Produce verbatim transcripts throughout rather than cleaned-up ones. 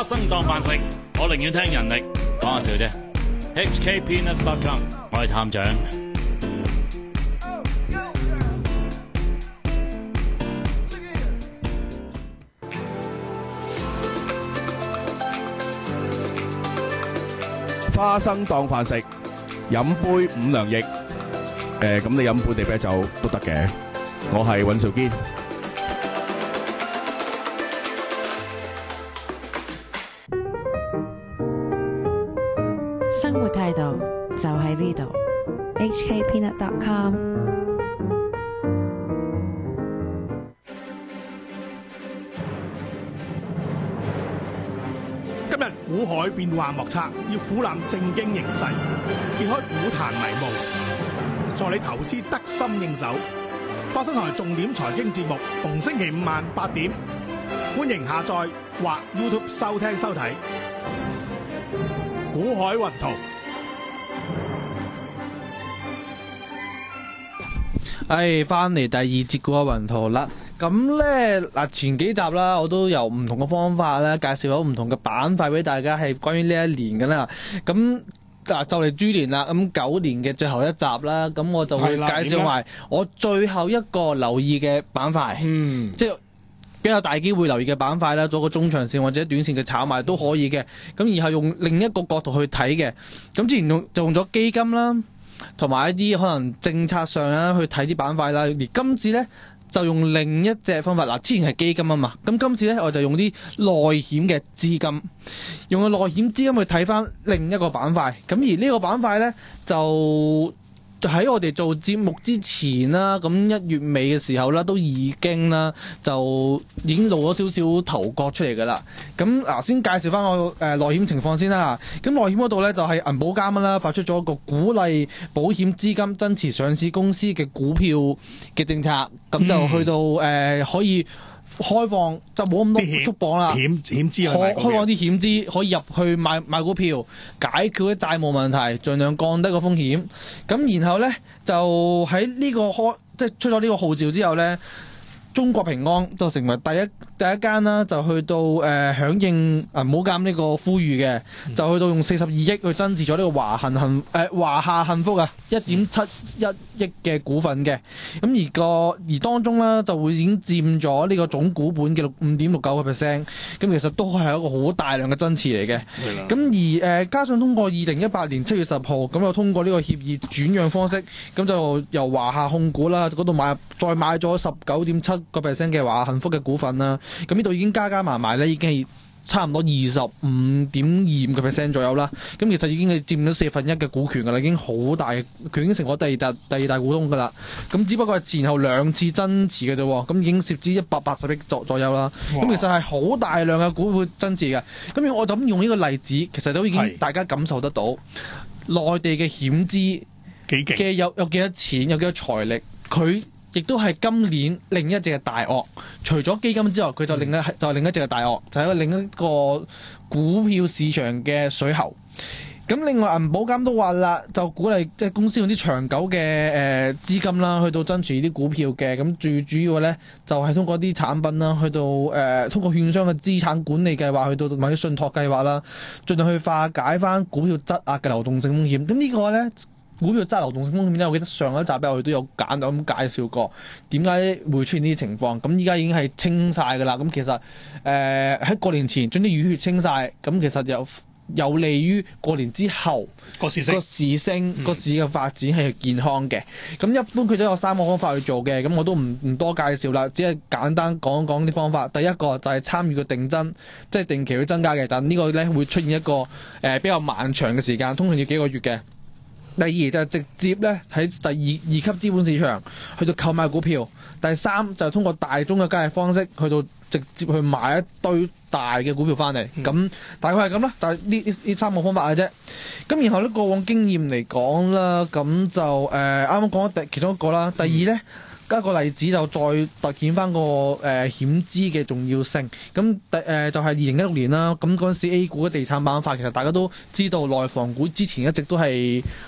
花生當飯食，我寧願聽人力，講下笑啫。H K Peanuts dot com， 我係探長。 花生當飯食，飲杯五糧液。誒，咁你飲本地啤酒都得嘅。我係尹兆堅。 生活態度就喺呢度。 H K Peanut dot com。 今日股海變幻莫測，要俯瞰政經形勢，揭開股壇迷霧，助你投資得心應手。花生台重點財經節目，逢星期五晚八點，歡迎下載或 YouTube 收聽收睇。股海雲圖。 誒，翻嚟第二節股海雲圖啦。咁咧嗱，前幾集啦，我都由唔同嘅方法咧，介紹咗唔同嘅板塊俾大家，係關於呢一年嘅啦。咁嗱，就嚟豬年啦，咁九年嘅最後一集啦，咁我就會介紹埋我最後一個留意嘅板塊，嗯，即係比較大機會留意嘅板塊啦，做個中長線或者短線嘅炒賣都可以嘅。咁然後用另一個角度去睇嘅，咁之前用就用咗基金啦，同埋一啲可能政策上啦去睇啲板塊啦，而今次咧就用另一隻方法，嗱，之前係基金啊嘛，咁今次咧我就用啲內險嘅資金，用個內險資金去睇翻另一個板塊，咁而呢個板塊咧就喺我哋做節目之前啦，咁一月尾嘅時候啦，都已經啦就已經露咗少少頭角出嚟㗎啦。咁嗱，先介紹翻我誒內險情況先啦。咁內險嗰度咧就係銀保監啦，發出咗一個鼓勵保險資金增持上市公司嘅股票嘅政策，咁就去到誒、呃、可以開放就冇咁多束綁啦， 險險資啊， 開放啲險資可以入去買買股票，解決啲債務問題，盡量降低個風險。咁然後咧就喺呢個開即係出咗呢個號召之後咧，中國平安就成為第一第一間啦，就去到誒、呃、響應銀保監呢個呼籲嘅，就去到用四十二億去增持咗呢個華幸幸誒華夏幸福啊一點七一億嘅股份嘅，咁而個而當中咧就會已經佔咗呢個總股本嘅六五點六九個 percent， 咁其實都係一個好大量嘅增持嚟嘅。咁而誒、呃、加上通過二零一八年七月十號，咁又通過呢個協議轉讓方式，咁就由華夏控股啦嗰度買再買咗十九點七個 percent 嘅華夏幸福嘅股份啦。咁呢度已經加加埋埋咧，已經係差唔多二十五點二五個 percent 左右啦。咁其實已經係佔咗四分一嘅股權噶啦，已經好大，佢已經成咗第二大第二大股東噶啦。咁只不過係前後兩次增持嘅啫，咁已經涉資一百八十億左左右啦。咁其實係好大量嘅股票增持嘅。咁我就咁用呢個例子，其實都已經大家感受得到內地嘅險資嘅有有幾多錢，有幾多財力，佢亦都係今年另一隻嘅大鱷，除咗基金之外，佢就另一、嗯、就係另一隻嘅大鱷，就係、是、另一個股票市場嘅水喉。咁另外銀保監都話啦，就鼓勵即係公司用啲長久嘅誒資金啦，去到增持啲股票嘅。咁最主要咧就係、是、通過啲產品啦，去到誒、呃、通過券商嘅資產管理計劃，去到買啲信託計劃啦，盡量去化解翻股票質押嘅流動性風險。咁呢個咧。股票質流動性風險咧，我記得上一集咧，我哋都有簡單咁介紹過點解會出現呢啲情況。咁依家已經係清晒㗎啦。咁其實誒喺、呃、過年前將啲淤血清晒，咁其實有有利於過年之後個市升、個市升、個、嗯、市嘅發展係健康嘅。咁一般佢都有三個方法去做嘅，咁我都唔唔多介紹啦，只係簡單講講啲方法。第一個就係參與個定增，即係定期去增加嘅，但呢個咧會出現一個誒、呃、比較漫長嘅時間，通常要幾個月嘅。第二就係直接咧喺第二二級資本市場去到購買股票。第三就係通過大宗嘅交易方式去到直接去買一堆大嘅股票翻嚟。咁、嗯、大概係咁啦。但係呢呢呢三個方法嘅啫。咁然後咧過往經驗嚟講啦，咁就誒啱啱講咗第其中一個啦。第二咧加個例子就再突顯翻個誒險資嘅重要性。咁第誒就係二零一六年啦。咁嗰陣時 A 股嘅地產板塊其實大家都知道，內房股之前一直都係比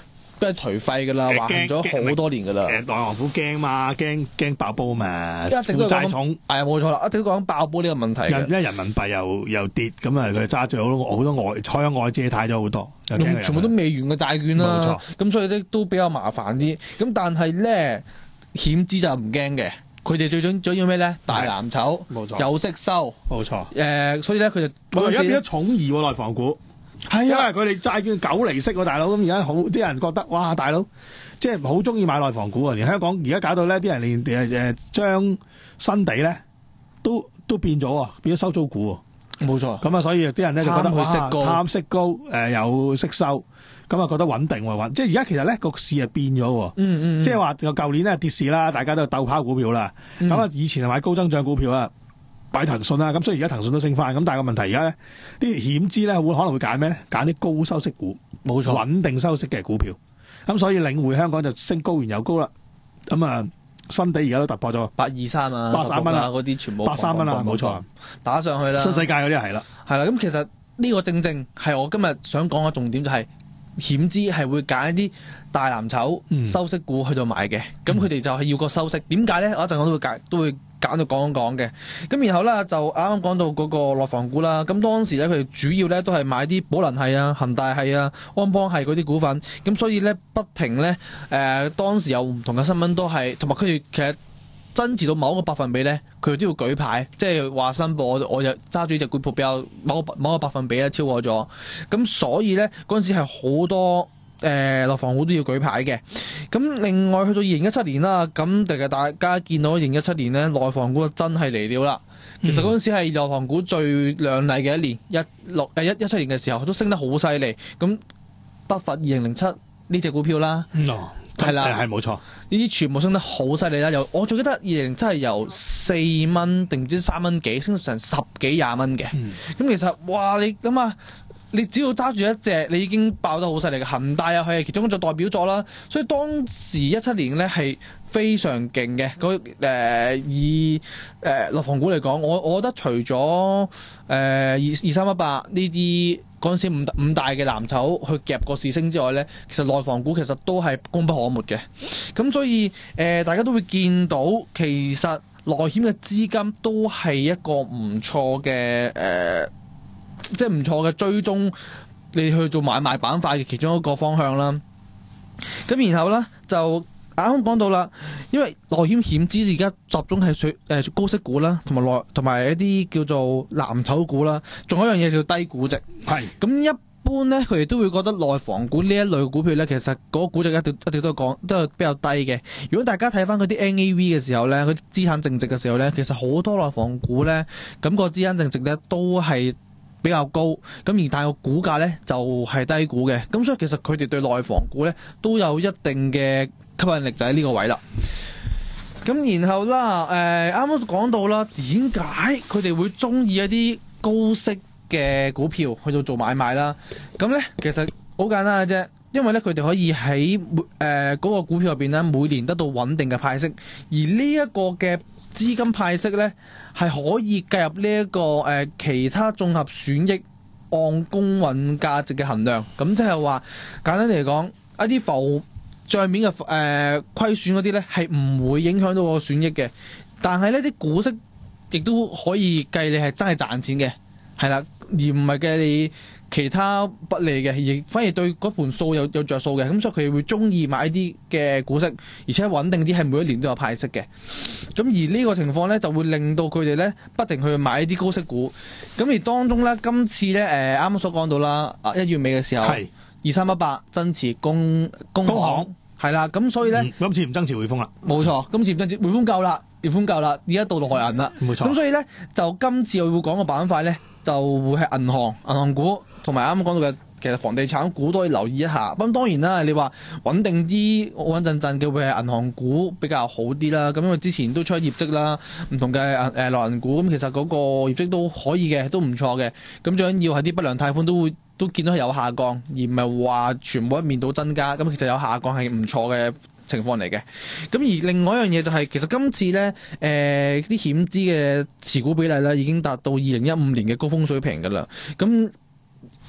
係頹廢㗎啦， 誒橫行咗驚好多年㗎啦。 誒內行股驚嘛，驚驚爆煲嘛， 一直都負債重。 係啊，冇錯啦，一直都講爆煲呢個問題嘅。 因因為人民幣又又跌，咁啊佢揸住好多好多外海外外借貸咗好多，又驚佢用全部都未完嘅債券啦， 冇錯咁所以咧都比較麻煩啲。咁但係咧險資就唔驚嘅，佢哋最重最要咩咧？大藍籌， 冇錯有息收， 冇錯。 誒、所以咧佢就我而家嗰陣時變咗寵兒喎內房股，因為係啊， 佢哋債券九厘息喎，大佬咁而家好啲人覺得哇，大佬即係好中意買內房股啊！連香港而家搞到咧，啲人連誒誒將新地咧都都變咗啊，變咗收租股喎。 冇錯， 咁啊，所以啲人咧就覺得哇， 貪佢息高貪息高，誒、有息收，咁啊覺得穩定喎穩。即係而家其實咧個市係變咗喎。 嗯嗯， 即係話個舊年咧跌市啦，大家都鬥拋股票啦。咁啊、以前係買高增長股票啊，買騰訊啦。咁所以而家騰訊都升翻。咁但係個問題而家咧，啲險資咧會可能會揀咩咧？揀啲高收息股， 冇錯穩定收息嘅股票。咁所以領匯香港就升高完又高啦。咁啊，新地而家都突破咗八二三啊， 八三蚊啊十六嗰啲全部八三蚊啦， 砰砰砰冇錯。 打上去啦。 新世界嗰啲係啦， 係啦，咁其實呢個正正係我今日想講嘅重點，就係險資係會揀一啲大藍籌、 嗯收息股去到買嘅，咁佢哋就係要個收息。點解咧？我一陣我都會揀，都會揀到講一講嘅。咁然後咧就啱啱講到嗰個內房股啦。咁當時咧佢哋主要咧都係買啲寶能系啊、恒大系啊、安邦系嗰啲股份。咁所以咧不停咧誒、呃，當時有唔同嘅新聞都係，同埋佢哋其實增持到某一個百分比咧，佢哋都要舉牌，即係話申報我我就揸住呢隻股票比較某個某個百分比咧超過咗，咁所以咧嗰陣時係好多誒內房股都要舉牌嘅。咁另外去到二零一七年啦，咁其實大家見到二零一七年咧內房股真係嚟了啦。其實嗰陣時係內房股最亮麗嘅一年，一六誒一一七年嘅時候都升得好犀利。咁不乏二零零七呢隻股票啦。 哦， 係啦係冇錯。 呢啲全部升得好犀利啦！由我最記得二零真係由四蚊定唔知三蚊幾升到成十幾廿蚊嘅。咁、 嗯其實哇，你咁啊，你只要揸住一隻，你已經爆得好犀利嘅。恒大又係其中一隻代表作啦。所以當時一七年咧係非常勁嘅。嗰、呃、以誒內房股嚟講，我我覺得除咗誒二二三一八呢啲嗰陣時五五大嘅藍籌去夾個市升之外咧，其實內房股其實都係功不可沒嘅。咁所以誒、呃，大家都會見到其實內險嘅資金都係一個唔錯嘅誒，即係唔錯嘅追蹤你去做買賣板塊嘅其中一個方向啦。咁然後咧就啱啱講到啦，因為內險險資而家集中係最誒高息股啦，同埋內同埋一啲叫做藍籌股啦，仲有一樣嘢叫低估值。 係咁一般咧，佢哋都會覺得內房股呢一類股票咧，其實嗰個估值一直一直都係講都係比較低嘅。如果大家睇翻嗰啲 N A V 嘅時候咧，嗰啲資產淨值嘅時候咧，其實好多內房股咧，咁個資產淨值咧都係比較高，咁而但係個股價咧就係低估嘅。咁所以其實佢哋對內房股咧都有一定嘅吸引力，就喺呢個位啦。咁然後啦，誒啱啱講到啦，點解佢哋會中意一啲高息嘅股票去到做買賣啦？咁咧其實好簡單嘅啫，因為咧佢哋可以喺每誒嗰個股票入邊咧每年得到穩定嘅派息，而呢一個嘅資金派息咧係可以計入呢、這、一個誒、呃、其他綜合損益按公允價值嘅衡量。咁即係話簡單嚟講，一啲浮帳面嘅誒、呃、虧損嗰啲咧係唔會影響到個損益嘅，但係呢啲股息亦都可以計你係真係賺錢嘅，係啦，而唔係計你其他不利嘅，亦反而對嗰盤數有有著數嘅。咁所以佢哋會中意買啲嘅股息，而且穩定啲，係每一年都有派息嘅。咁而呢個情況咧就會令到佢哋咧不停去買一啲高息股。咁而當中咧今次咧誒啱啱所講到啦，一月尾嘅時候。二三一八增持工工行係啦，咁所以咧、 嗯，今次唔增持匯豐啦， 冇錯，今次唔增持匯豐夠啦，匯豐夠啦，而家到內銀啦， 冇錯。 咁所以咧就今次我會講個板塊咧，就會係銀行、銀行股同埋啱啱講到嘅，其實房地產股都可以留意一下。咁當然啦，你話穩定啲、穩陣陣嘅會係銀行股比較好啲啦。咁因為之前都出咗業績啦，唔同嘅誒內銀股，咁其實嗰個業績都可以嘅，都唔錯嘅。咁最緊要係啲不良貸款都會。都見到係有下降，而唔係話全部一面倒增加。咁其實有下降係唔錯嘅情況嚟嘅。咁而另外一樣嘢就係、是，其實今次咧，誒啲險資嘅持股比例咧已經達到二零一五年嘅高峰水平㗎啦。咁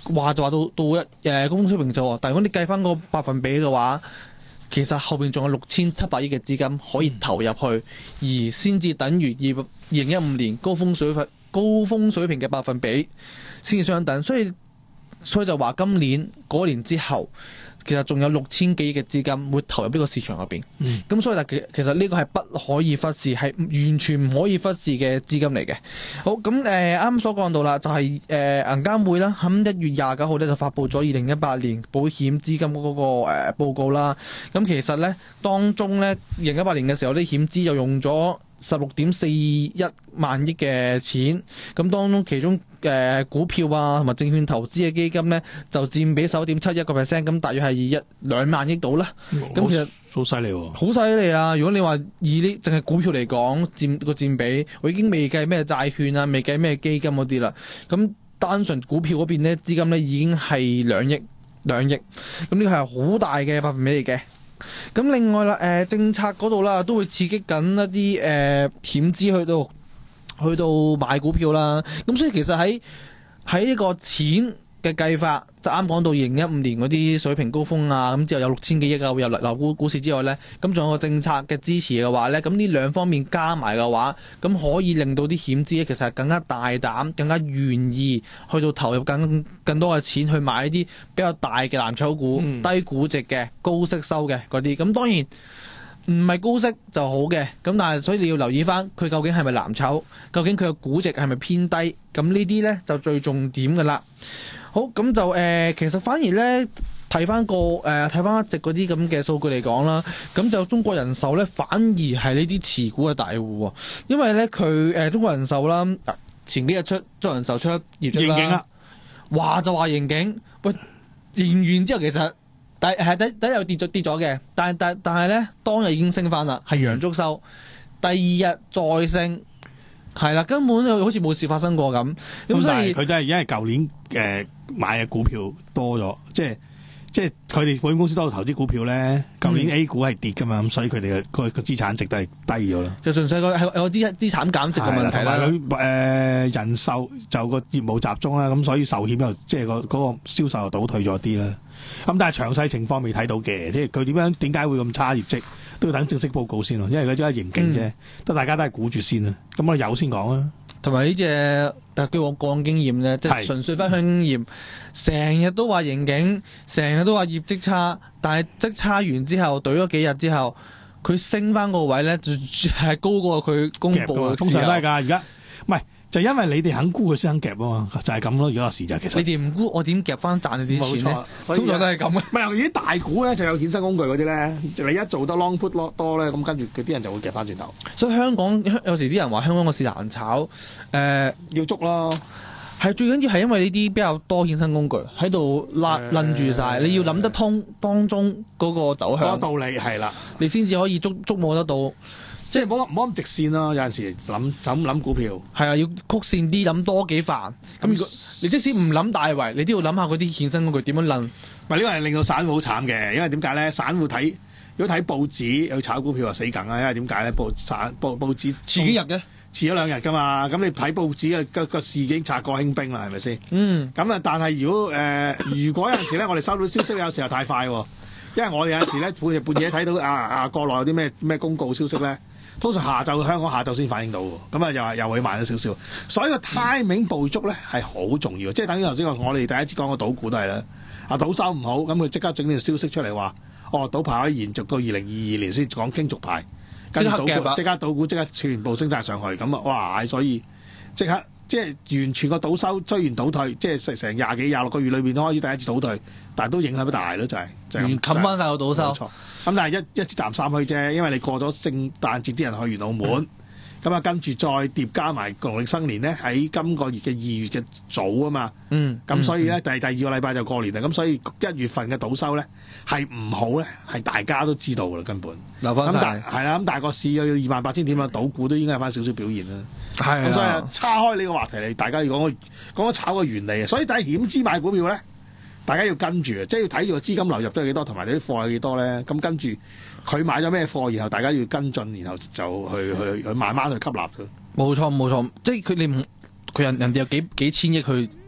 話就話到到一誒高峰水平就喎，但如果你計翻個百分比嘅話，其實後邊仲有六千七百億嘅資金可以投入去，而先至等於二二零一五年高峰水平高峰水平嘅百分比先至相等，所以所以就話今年嗰年之後，其實仲有六千幾億嘅資金會投入呢個市場入邊。咁、嗯、所以其其實呢個係不可以忽視，係完全唔可以忽視嘅資金嚟嘅。好，咁誒啱啱所講到啦，就係誒銀監會啦，喺一月廿九號咧就發布咗二零一八年保險資金嗰、那個誒、呃、報告啦。咁其實咧當中咧二零一八年嘅時候，啲險資就用咗十六點四一萬億嘅錢，咁當中其中誒、呃、股票啊同埋證券投資嘅基金咧就佔比十一點七一個 percent， 咁大約係一兩萬億到啦。咁、哦、其實好犀利喎， 好犀利啊！如果你話以呢淨係股票嚟講，佔個佔比，我已經未計咩債券啊，未計咩基金嗰啲啦。咁單純股票嗰邊咧資金咧已經係兩億兩億，咁呢個係好大嘅百分比嚟嘅。咁另外啦，誒、呃、政策嗰度啦，都會刺激緊一啲誒險資去到去到買股票啦。咁所以其實喺喺呢個錢嘅計法，就啱講到二零一五年嗰啲水平高峰啊，咁之後有六千幾億啊，會入樓股股市之外咧，咁仲有個政策嘅支持嘅話咧，咁呢兩方面加埋嘅話，咁可以令到啲險資咧其實係更加大膽、更加願意去到投入更更多嘅錢去買一啲比較大嘅藍籌股、嗯、低估值嘅、高息收嘅嗰啲。咁當然唔係高息就好嘅，咁但係所以你要留意翻佢究竟係咪藍籌，究竟佢嘅估值係咪偏低，咁呢啲咧就最重點噶啦。好，咁就誒、呃，其實反而咧睇翻個誒睇翻一直嗰啲咁嘅數據嚟講啦，咁就中國人壽咧反而係呢啲持股嘅大戶喎，因為咧佢誒中國人壽啦，前幾日出中國人壽出業績啦，盈警啦，話就話盈警，喂盈完之後其實第係第第一日跌咗跌咗嘅，但係但但係咧當日已經升翻啦，係陽燭收，第二日再升。係啦，根本就好似冇事發生過咁。咁所以佢都係因為舊年誒、呃、買嘅股票多咗，即係即係佢哋保險公司多投資股票咧。舊年 A 股係跌噶嘛，咁、嗯、所以佢哋嘅個個資產值都係低咗啦。就純粹個係個資資產減值嘅問題啦。同埋佢誒人壽就個業務集中啦，咁所以壽險又即係個嗰個銷售又倒退咗啲啦。咁但係詳細情況未睇到嘅，即係佢點樣點解會咁差業績？都要等正式報告先咯，因為佢只係盈警啫，都、嗯、大家都係估住先啦。咁我哋有先講啊。同埋呢隻，但係據我個人經驗咧，即係純粹分享經驗，成日都話盈警，成日都話業績差，但係績差完之後，對咗幾日之後，佢升翻個位咧，就係高過佢公佈嘅。通常都係㗎，而家唔係。就因為你哋肯沽佢先肯夾啊嘛，就係咁咯。如果有時就其實你哋唔沽，我點夾翻賺你啲錢咧？通常都係咁嘅。唔係，由於大股咧就有衍生工具嗰啲咧，你一做得 long put 多咧，咁跟住佢啲人就會夾翻轉頭。所以香港有時啲人話香港個市難炒，誒、呃、要捉咯。係最緊要係因為呢啲比較多衍生工具喺度拉攆住晒，你要諗得通當中嗰個走向。嗰個道理係啦，你先至可以捉捉摸得到。即係唔好唔好咁直線咯，有陣時諗就咁諗股票，係啊，要曲線啲諗多幾番。咁如果你即使唔諗大圍，你都要諗下嗰啲衍生工具點樣諗。唔係呢個係令到散戶好慘嘅，因為點解咧？散戶睇如果睇報紙去炒股票啊死梗啊！因為點解咧？報散報報紙遲幾日嘅，遲咗兩日㗎嘛。咁你睇報紙啊個個市已經拆過輕兵啦，係咪先？嗯。咁啊，但係如果誒、呃、如果有陣時咧，我哋收到消息有時候太快喎，因為我哋有陣時咧半夜半夜睇到啊啊國內有啲咩咩公告消息咧。通常下晝香港下晝先反映到，咁啊又係又會慢咗少少，所以個 timing 捕捉咧係好重要，即係等於頭先我哋第一次講個賭股都係啦，啊賭收唔好，咁佢即刻整呢條消息出嚟話，哦賭牌可以延續到二零二二年先講傾續牌，跟住賭股即刻賭股即刻全部升晒上去，咁啊哇！所以即刻即係完全個賭收雖然倒退，即係成成廿幾廿六個月裏邊都開始第一次倒退，但係都影響不大咯，就係、是、就係冚翻晒個賭收。冇錯。咁但係一一支淡三去啫，因為你過咗聖誕節啲人去完澳門，咁、嗯、啊跟住再疊加埋農曆新年咧，喺今個月嘅二月嘅早啊嘛，嗯，咁所以咧第、嗯、第二個禮拜就過年啦，咁所以一月份嘅賭收咧係唔好咧，係大家都知道噶啦，根本留翻晒，係啦，咁但係個市有二萬八千點啦，賭股都應該係翻少少表現啦，係，咁所以叉開呢個話題嚟，大家要講個講個炒嘅原理啊，所以睇險資買股票咧。大家要跟住，即係要睇住個資金流入都係幾多，同埋你啲貨係幾多咧。咁跟住佢買咗咩貨，然後大家要跟進，然後就去去去慢慢去吸納佢。冇錯冇錯，即係佢你唔佢人人哋有幾幾千億去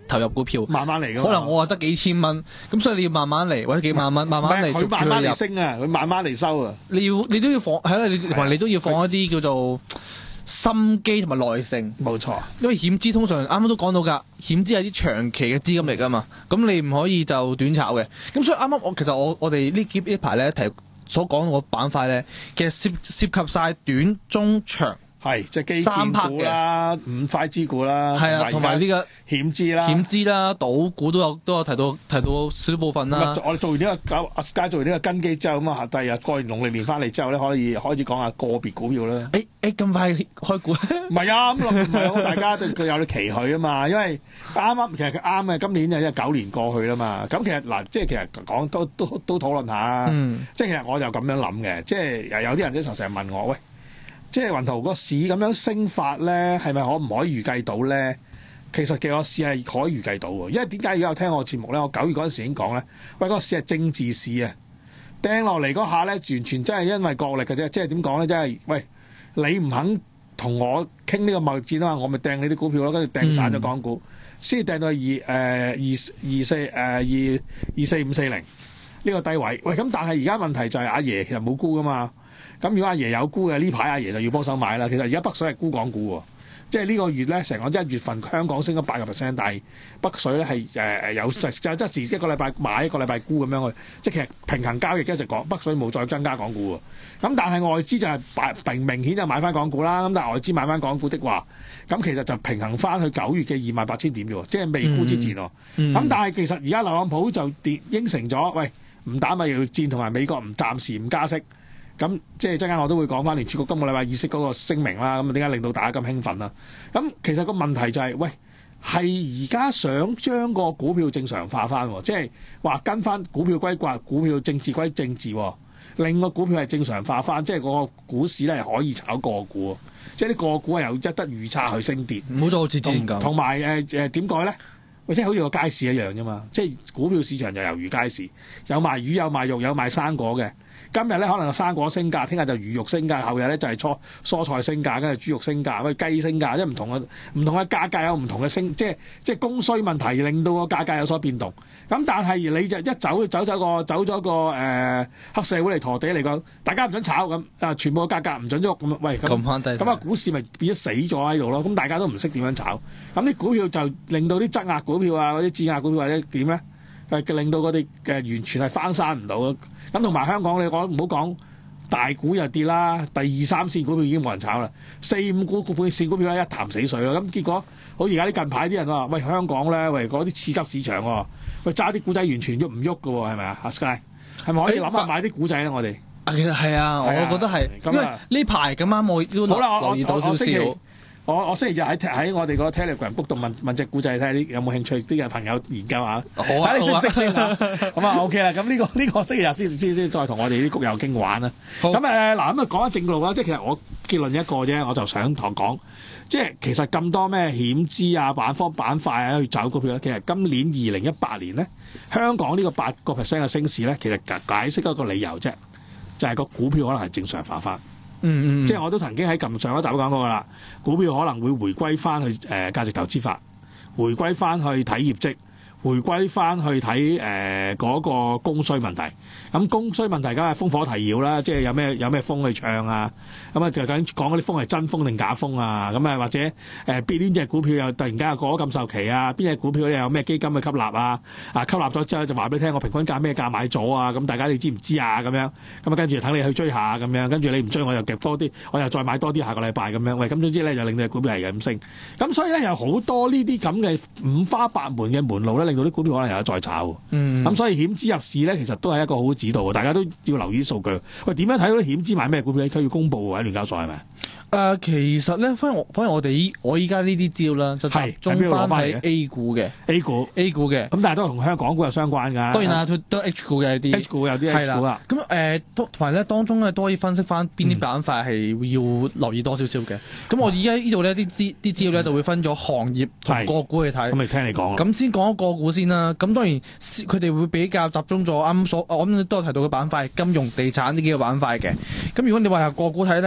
投入股票， 慢慢嚟㗎嘛。 可能我話得幾千蚊，咁所以你要慢慢嚟，或者幾萬蚊，慢慢嚟， 佢逐住慢慢嚟入。 升啊，佢慢慢嚟收啊。 你要你都要放係啦，你同埋你都要放一啲叫做心機同埋耐性。 冇錯， 因為險資通常啱啱都講到㗎，險資係啲長期嘅資金嚟㗎嘛，咁你唔可以就短炒嘅。咁所以啱啱我其實我我哋呢幾呢排咧提所講個板塊咧，其實涉涉及晒短、中、長。 係即係基三建 part 股啦、五塊之股啦， 係啊，同埋呢個險資啦。 險資啦、賭股都有都有提到提到少部分啦。 我哋做完呢、個阿 Sky 做完呢個根基之後，咁啊，第日過完農曆年翻嚟之後咧，可以開始講下個別股票啦。 誒誒咁快開股？ 唔係啊，咁唔係啊，大家都有啲期許啊嘛。因為啱啱其實佢啱嘅，今年就因為九年過去啦嘛。咁其實嗱，即係其實講都都都討論下。 嗯、 即係其實我就咁樣諗嘅，即係有啲人都成日問我，喂，即係雲圖個市咁樣升法咧，係咪可唔可以預計到咧？其實嘅個市係可以預計到喎，因為點解如果有聽我節目咧？我九月嗰陣時已經講咧，喂，嗰個市係政治市啊，掟落嚟嗰下咧，完全真係因為國力嘅啫。即係點講咧？即係喂，你唔肯同我傾呢個貿易戰啊嘛，我咪掟你啲股票咯，跟住掟散咗港股，先掟、嗯、到二誒、呃、二二四誒二二四五四零呢個低位。喂，咁但係而家問題就係阿爺其實冇沽噶嘛。咁如果阿爺有沽嘅，呢排阿爺就要幫手買啦。其實而家北水係沽港股喎，即係呢個月咧，成個一月份香港升咗八個 percent，但係北水咧係誒誒有就就即時一個禮拜買一個禮拜沽咁樣去，即係其實平衡交易一直講北水冇再增加港股喎。咁但係外資就係擺明明顯就買翻港股啦。咁但係外資買翻港股的話，咁其實就平衡翻去九月嘅二萬八千點啫喎，即係未沽之前喎。咁、嗯嗯、但係其實而家特朗普就跌應承咗，喂，唔打貿易戰同埋美國唔暫時唔加息。咁即係陣間我都會講翻聯儲局今個禮拜議息嗰個聲明啦。咁點解令到大家咁興奮啦？咁其實個問題就係、是，喂，係而家想將個股票正常化翻，即係話跟翻股票歸掛，股票政治歸政治，令個股票係正常化翻，即係個股市咧係可以炒個股，即係啲個股係有一得預測去升跌。唔好再好似之前咁。同埋誒誒點改咧？即係好似個街市一樣啫嘛。即係股票市場就猶如街市，有賣魚有賣肉有賣生果嘅。今日咧可能個生果升價，聽日就魚肉升價，後日咧就係蔬蔬菜升價，跟住豬肉升價，跟住雞升價，即係唔同嘅唔同嘅價格有唔同嘅升，即係即係供需問題令到個價格有所變動。咁但係你就一走走走個走咗個誒、呃、黑社會嚟陀地嚟講，大家唔準炒咁啊，全部個價格唔準喐咁，喂咁咁啊股市咪變咗死咗喺度咯。咁大家都唔識點樣炒，咁啲股票就令到啲質押股票啊，嗰啲質押股票或者點咧？係令到嗰啲嘅完全係翻山唔到咯。咁同埋香港你講唔好講大股又跌啦，第二三線股票已經冇人炒啦，四五股股半線股票咧一潭死水咯。咁結果好似而家啲近排啲人話，喂香港咧，喂嗰啲次級市場喎，喂揸啲股仔完全喐唔喐嘅喎，係咪啊？阿 Sky 係咪可以諗下買啲股仔咧？我哋啊，其實係啊，我覺得係，因為呢排咁啱我都留意到少少。 我我星期日喺喺我哋個 Telegram book 度問問隻股仔睇下啲有冇興趣啲嘅朋友研究下，睇、啊、你識唔識先啊？咁啊 OK 啦，咁呢、呢個呢、呢個星期日先先先再同我哋啲谷友傾玩啦。咁誒嗱咁啊講下正路啦，即係其實我結論一個啫，我就想同講，即係其實咁多咩險資啊、板方板塊啊去找股票咧，其實今年二零一八年咧，香港呢個八個 percent 嘅升市咧，其實解解釋一個理由啫，就係、是、個股票可能係正常化翻。嗯嗯，即係我都曾經喺近上一集都講過噶啦，股票可能會回歸翻去誒、呃、價值投資法，回歸翻去睇業績，回歸翻去睇誒嗰個供需問題。咁供需問題梗係烽火提要啦，即係有咩有咩風去唱啊？咁啊就究竟講嗰啲風係真風定假風啊？咁啊或者誒邊邊隻股票又突然間又過咗禁售期啊？邊隻股票咧有咩基金去吸納啊？啊吸納咗之後就話俾你聽，我平均價咩價買咗啊？咁大家你知唔知啊？咁樣咁啊跟住就等你去追下咁樣，跟住你唔追我又夾多啲，我又再買多啲下個禮拜咁樣。喂，咁總之咧就令到隻股票係咁升。咁所以咧有好多呢啲咁嘅五花八門嘅門路咧，令到啲股票可能又有再炒。嗯。咁所以險資入市咧，其實都係一個好指導，大家都要留意啲數據。喂，點樣睇到啲險資買咩股票？佢要公佈喎喺聯交所係咪？誒、 呃，其實咧，反而我反而我哋依我依家呢啲資料啦，就集中翻喺 A 股嘅 A 股 A 股嘅。咁但係都同香港股有相關㗎。 當然啦，佢都 H 股嘅啲 H 股有啲 H 股啦。咁誒，同埋咧當中咧都可以分析翻邊啲板塊係要留意多少少嘅。咁、嗯、我而家呢度呢啲資啲資料咧就會分咗行業同個股去睇。咁咪聽你講。咁先講個股先啦。咁當然佢哋會比較集中咗啱啱所我啱都有提到嘅板塊，金融、地產呢幾個板塊嘅。咁如果你話係個股睇咧，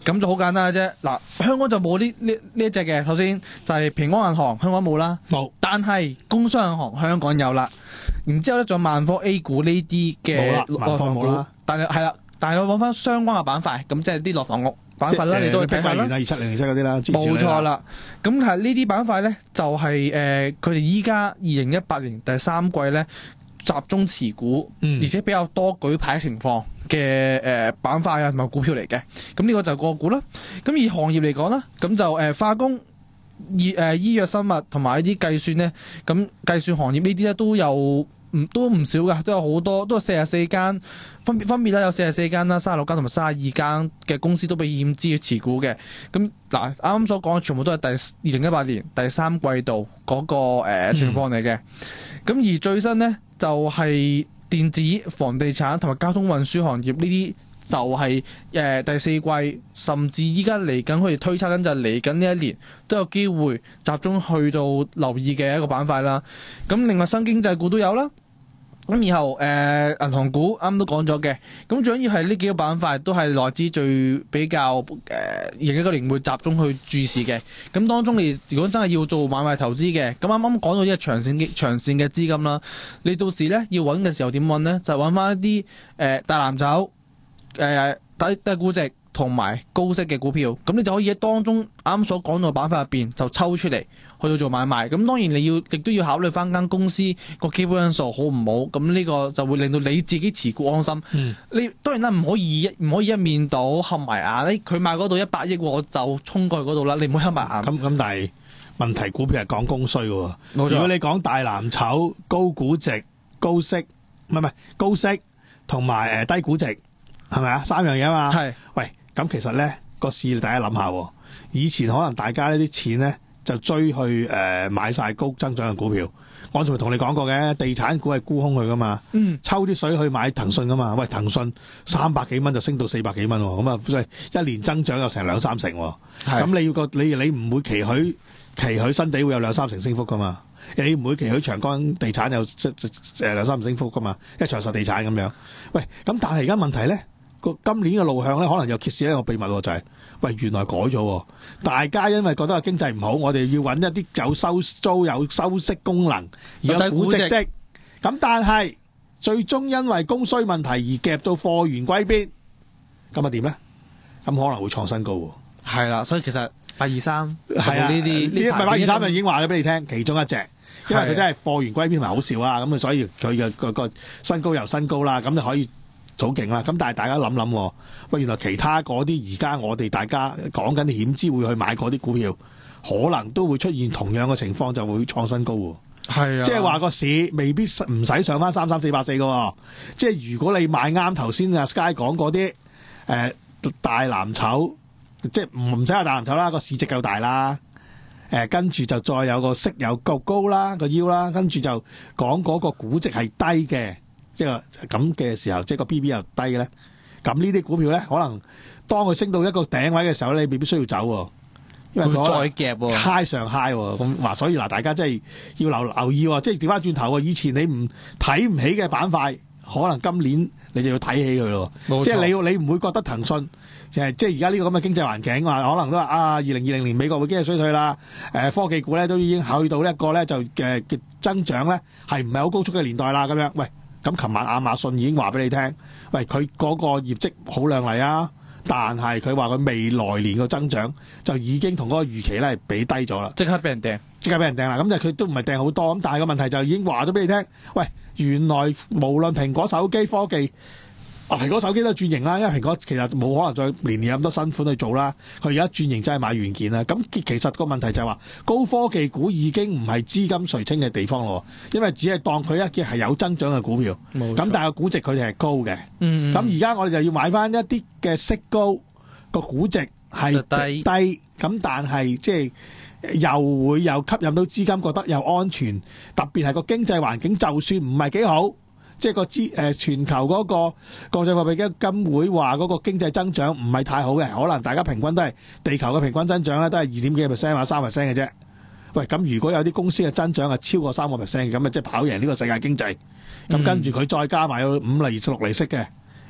咁就好簡單嘅啫。嗱，香港就冇呢呢呢一隻嘅。首先就係平安銀行，香港冇啦。 冇。 但係工商銀行香港有啦。然之後咧，仲有萬科 A 股呢啲嘅萬科冇啦。 但係係啦，但係我揾翻相關嘅板塊，咁即係啲內房屋板塊啦，你都可以睇下啦。 二七零零七嗰啲啦， 冇錯啦。咁係呢啲板塊咧，就係誒佢哋依家二零一八年第三季咧集中持股， 嗯、 而且比較多舉牌情況嘅誒板塊啊同埋股票嚟嘅。咁呢個就係個股啦。咁以行業嚟講啦，咁就誒、呃、化工、醫誒、呃、醫藥生物同埋呢啲計算咧，咁計算行業呢啲咧都有唔都唔少㗎，都有好多，都有四十四間，分別分別啦，有四十四間啦、三十六間同埋三十二間嘅公司都被險資持股嘅。咁嗱，啱啱所講嘅全部都係第二零一八年第三季度嗰、那個、呃、情況嚟嘅。咁、嗯、而最新呢，就係、是、電子、房地產同埋交通運輸行業呢啲就係、是、誒、呃、第四季，甚至依家嚟緊，佢哋推測緊就係嚟緊呢一年都有機會集中去到留意嘅一個板塊啦。咁另外新經濟股都有啦。咁然後誒、呃、銀行股啱啱都講咗嘅，咁最緊要係呢幾個板塊都係內資最比較誒二零一九年會集中去注視嘅。咁當中你如果真係要做買賣投資嘅，咁啱啱講到呢個長線嘅長線嘅資金啦，你到時咧要揾嘅時候點揾咧？就揾翻一啲誒、呃、大藍籌、誒低低估值同埋高息嘅股票，咁你就可以喺當中啱啱所講到嘅板塊入邊就抽出嚟去到做買賣。咁當然你要亦都要考慮翻間公司個基本因素好唔好，咁呢個就會令到你自己持股安心。嗯、你當然啦，唔可以唔可以一面倒合埋眼，佢賣嗰度一百億我就衝過去嗰度啦，你唔好合埋眼。 咁咁但係問題股票係講供需喎， 冇錯。 如果你講大藍籌、高估值、高息，唔係唔係高息同埋誒低估值，係咪啊？三樣嘢啊嘛。係。喂。咁其實咧個市大家諗下，以前可能大家呢啲錢咧就追去誒、呃、買晒高增長嘅股票。我仲同你講過嘅，地產股係沽空佢噶嘛，嗯、抽啲水去買騰訊噶嘛。喂，騰訊三百幾蚊就升到四百幾蚊，咁啊即係一年增長有成兩三成。咁你要個你你唔會期許期許新地會有兩三成升幅噶嘛？你唔會期許長江地產有誒兩三成升幅噶嘛？因為長實地產咁樣。喂，咁但係而家問題咧？個今年嘅路向咧，可能又揭示一個秘密喎，就係、是、喂原來改咗，大家因為覺得個經濟唔好，我哋要揾一啲有收租、有收息功能而有估值的，咁但係最終因為供需問題而夾到貨源歸邊，咁啊點咧？咁可能會創新高喎。係啦，所以其實八二三係啊，呢啲呢八二三就已經話咗俾你聽，其中一隻，因為佢真係貨源歸邊咪好少啊，咁啊所以佢嘅個個新高又新高啦，咁就可以。早勁啦，咁但係大家諗諗，喂，原來其他嗰啲而家我哋大家講緊險資會去買嗰啲股票，可能都會出現同樣嘅情況，就會創新高喎。係啊，即係話個市未必唔使上翻三三四八四嘅，即係如果你買啱頭先阿 Sky 講嗰啲誒大藍籌，即係唔唔使話大藍籌啦，個市值夠大啦，誒跟住就再有個息有夠高啦個腰啦，跟住就講嗰個估值係低嘅。即係咁嘅時候，即係個 B B 又低嘅咧，咁呢啲股票咧，可能當佢升到一個頂位嘅時候咧，你未必需要走喎，因為佢再夾喎，high 上 high 喎，咁話所以嗱，大家真係要留留意喎，即係調翻轉頭喎，以前你唔睇唔起嘅板塊，可能今年你就要睇起佢咯，即係你要你唔會覺得騰訊誒，即係而家呢個咁嘅經濟環境話，可能都話啊，二零二零年美國會經濟衰退啦，誒科技股咧都已經考慮到一個咧就嘅嘅增長咧係唔係好高速嘅年代啦，咁樣喂。咁琴晚亞馬遜已經話俾你聽，喂佢嗰個業績好亮麗啊，但係佢話佢未來年個增長就已經同嗰個預期咧係比低咗啦，即刻俾人掟，即刻俾人掟啦。咁就佢都唔係掟好多，咁但係個問題就已經話咗俾你聽，喂原來無論蘋果手機科技。啊！蘋果手機都轉型啦，因為蘋果其實冇可能再年年咁多新款去做啦。佢而家轉型真係買元件啦。咁其實個問題就係話，高科技股已經唔係資金垂青嘅地方咯，因為只係當佢一件係有增長嘅股票。冇錯。咁但係個估值佢哋係高嘅。嗯。咁而家我哋就要買翻一啲嘅息高個估值係低，低咁但係即係又會有吸引到資金覺得又安全，特別係個經濟環境就算唔係幾好。即係個資誒全球嗰個國際貨幣基金會話嗰個經濟增長唔係太好嘅，可能大家平均都係地球嘅平均增長咧都係二點幾 percent 或者三 percent 嘅啫。喂，咁如果有啲公司嘅增長係超過三個 percent 咁啊，即係跑贏呢個世界經濟。咁跟住佢再加埋有五厘至六厘息嘅，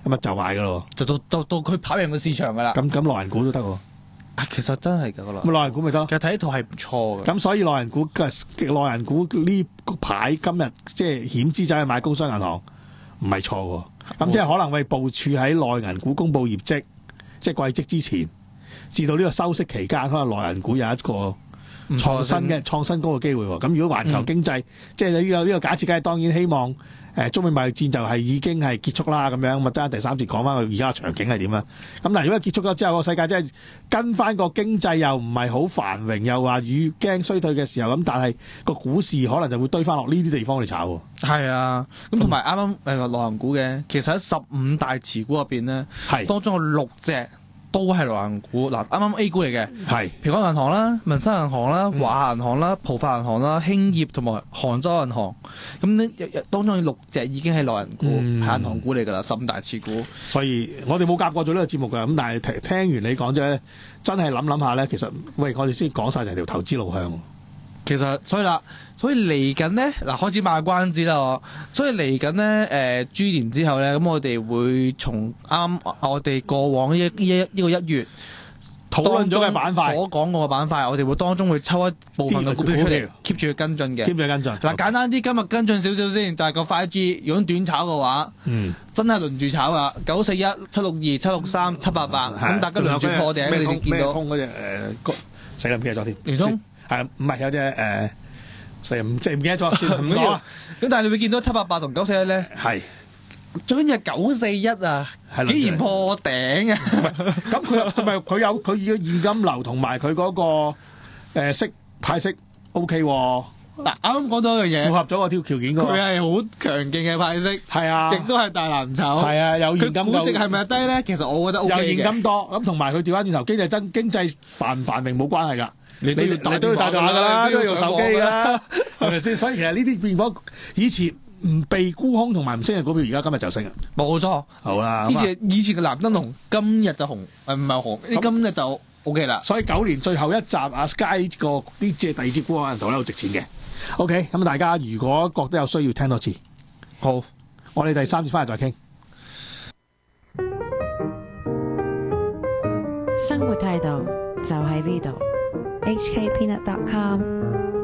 咁啊就買噶咯。 就到到到佢跑贏個市場㗎啦。 咁咁內銀股都得喎。 啊，其實真係㗎個咁內銀股咪得。 其實睇呢套係唔錯嘅。 咁所以內銀股嘅內銀股呢排今日即係險資走去買工商銀行，唔係錯喎。咁即係可能為部署喺內銀股公佈業績，即係季績之前，至到呢個收息期間，可能內銀股有一個創新嘅創新高嘅機會喎。咁如果環球經濟、嗯、即係呢個呢個假設，梗係當然希望。誒中美貿易戰就係已經係結束啦，咁樣咁啊，爭第三節講翻佢而家嘅場景係點啦。咁嗱，如果結束咗之後，個世界真係跟翻個經濟又唔係好繁榮，又話預驚衰退嘅時候，咁但係個股市可能就會堆翻落呢啲地方嚟炒喎。 係啊，咁同埋啱啱誒話內銀股嘅，其實喺十五大持股入邊咧，係當中有六隻。都係內銀股嗱，啱啱 A 股嚟嘅，係平安銀行啦、民生銀行啦、華夏銀行啦、浦發銀行啦、興業同埋杭州銀行，咁呢當中有六隻已經係內銀股，係、嗯、銀行股嚟㗎啦，十五大持股。所以我哋冇夾過做呢個節目㗎，咁但係聽聽完你講啫，真係諗諗下咧，其實喂，我哋先講晒成條投資路向。 其實所以啦，所以嚟緊咧嗱，開始賣關子啦。所以嚟緊咧，誒豬年之後咧，咁我哋會從啱我哋過往呢一呢一呢個一月討論咗嘅板塊， 所講過嘅板塊，我哋會當中會抽一部分嘅股票出嚟 keep 住去跟進嘅。 keep 住跟進。嗱， 簡單啲，今日跟進少少先，就係個 五 G。如果短炒嘅話，嗯，真係輪住炒噶，九四一、七六二、七六三、七八八，咁大家輪住破頂，你先見到。咩通嗰隻誒？死啦，唔記得咗添。聯通。係唔係有隻誒四五即係唔記得咗算唔講啦。咁但係你會見到七八八同九四一咧，係最緊要係九四一啊，竟然破頂啊！ 咁佢佢咪佢有佢嘅現金流同埋佢嗰個誒息派息 O K 喎。 嗱，啱啱講咗一樣嘢， 符合咗個條條件㗎。 佢係好強勁嘅派息，係啊，亦都係大藍籌，係啊，有現金。 佢估值係咪低咧？其實我覺得 O K 嘅。 有現金多咁，同埋佢調翻轉頭經濟增經濟繁唔繁榮冇關係㗎。你都要你都要帶動下㗎啦，都要用手機㗎啦，係咪先？所以其實呢啲變咗以前唔被沽空同埋唔升嘅股票，而家今日就升啊！冇錯，好啦。以前以前嘅藍燈紅，今日就紅，誒唔係紅，你今日就 O K 啦。所以九年最後一集啊 ，Sky 個啲即係第二支股可能同喺度值錢嘅。OK，咁大家如果覺得有需要聽多次，好，我哋第三節翻嚟再傾。 生活態度就喺呢度。 H K Peanut dot com